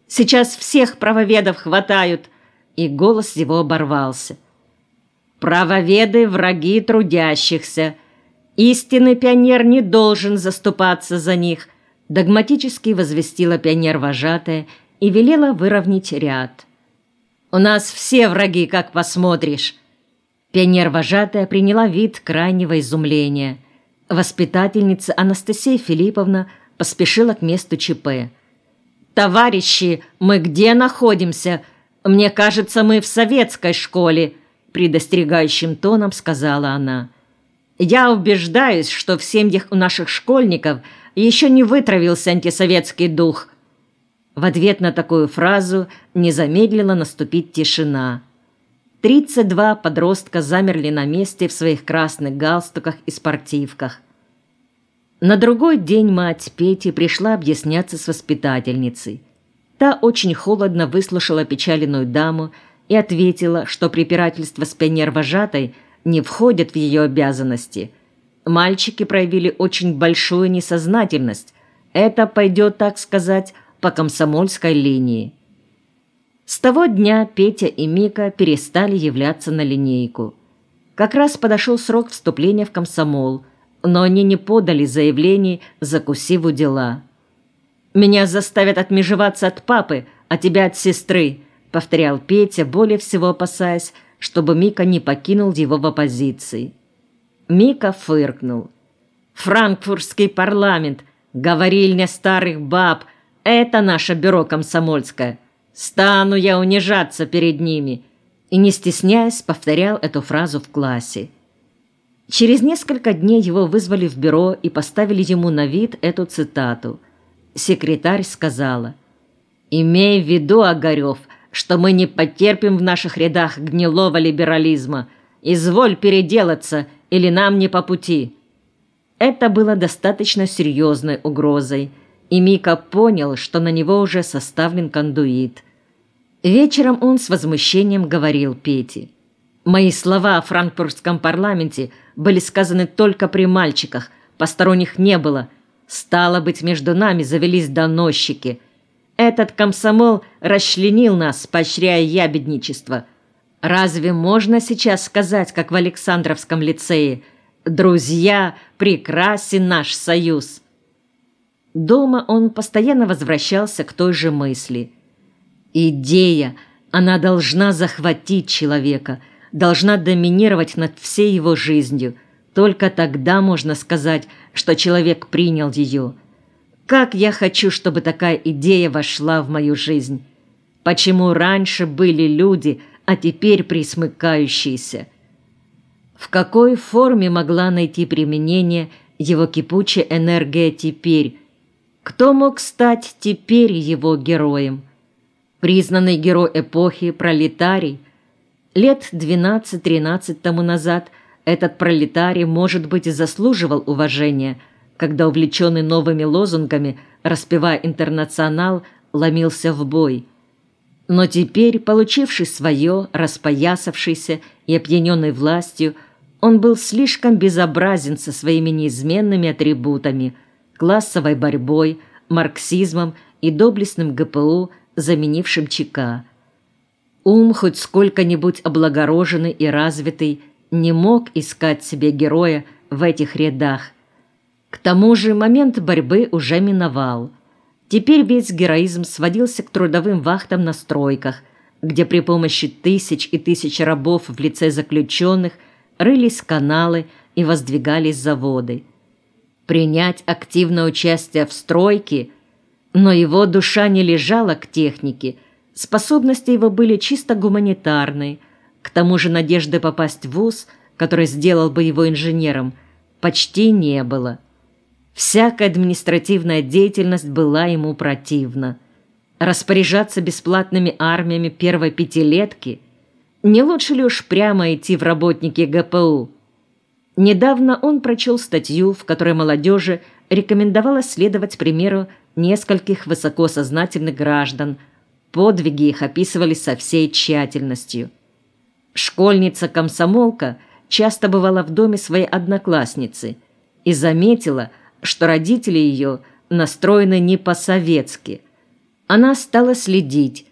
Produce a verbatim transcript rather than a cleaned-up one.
Сейчас всех правоведов хватают!» И голос его оборвался. «Правоведы – враги трудящихся. Истинный пионер не должен заступаться за них», – догматически возвестила пионер-вожатая и велела выровнять ряд. «У нас все враги, как посмотришь». Пионер-вожатая приняла вид крайнего изумления. Воспитательница Анастасия Филипповна поспешила к месту ЧП. «Товарищи, мы где находимся? Мне кажется, мы в советской школе», – предостерегающим тоном сказала она. «Я убеждаюсь, что в семьях у наших школьников еще не вытравился антисоветский дух». В ответ на такую фразу не замедлила наступить тишина. тридцать два подростка замерли на месте в своих красных галстуках и спортивках. На другой день мать Пети пришла объясняться с воспитательницей. Та очень холодно выслушала опечаленную даму и ответила, что препирательство с пионер-вожатой не входит в ее обязанности. Мальчики проявили очень большую несознательность. Это пойдет, так сказать, по комсомольской линии. С того дня Петя и Мика перестали являться на линейку. Как раз подошел срок вступления в комсомол, но они не подали заявлений, закусив у дела. «Меня заставят отмежеваться от папы, а тебя от сестры», — повторял Петя, более всего опасаясь, чтобы Мика не покинул его в оппозиции. Мика фыркнул. «Франкфуртский парламент, говорильня старых баб — это наше бюро комсомольское. Стану я унижаться перед ними», и, не стесняясь, повторял эту фразу в классе. Через несколько дней его вызвали в бюро и поставили ему на вид эту цитату. Секретарь сказала: «Имей в виду, Огарев, что мы не потерпим в наших рядах гнилого либерализма. Изволь переделаться, или нам не по пути». Это было достаточно серьезной угрозой, и Мика понял, что на него уже составлен кондуит. Вечером он с возмущением говорил Пете: «Мои слова о франкфуртском парламенте были сказаны только при мальчиках, посторонних не было. Стало быть, между нами завелись доносчики. Этот комсомол расчленил нас, поощряя ябедничество. Разве можно сейчас сказать, как в Александровском лицее: «Друзья, прекрасен наш союз»?» Дома он постоянно возвращался к той же мысли. Идея, она должна захватить человека, должна доминировать над всей его жизнью. Только тогда можно сказать, что человек принял ее. Как я хочу, чтобы такая идея вошла в мою жизнь. Почему раньше были люди, а теперь присмыкающиеся? В какой форме могла найти применение его кипучая энергия теперь? Кто мог стать теперь его героем? Признанный герой эпохи пролетарий? Лет двенадцать-тринадцать тому назад этот пролетарий, может быть, и заслуживал уважения, когда, увлеченный новыми лозунгами, распевая «Интернационал», ломился в бой. Но теперь, получивший свое, распоясавшийся и опьяненный властью, он был слишком безобразен со своими неизменными атрибутами – классовой борьбой, марксизмом и доблестным ГПУ, заменившим ЧК. Ум, хоть сколько-нибудь облагороженный и развитый, не мог искать себе героя в этих рядах. К тому же момент борьбы уже миновал. Теперь весь героизм сводился к трудовым вахтам на стройках, где при помощи тысяч и тысяч рабов в лице заключенных рылись каналы и воздвигались заводы. Принять активное участие в стройке, но его душа не лежала к технике, способности его были чисто гуманитарные. К тому же надежды попасть в вуз, который сделал бы его инженером, почти не было. Всякая административная деятельность была ему противна. Распоряжаться бесплатными армиями первой пятилетки? Не лучше ли уж прямо идти в работники ГПУ? Недавно он прочел статью, в которой молодежи рекомендовалось следовать примеру нескольких высокосознательных граждан. Подвиги их описывались со всей тщательностью. Школьница-комсомолка часто бывала в доме своей одноклассницы и заметила, что родители ее настроены не по-советски. Она стала следить,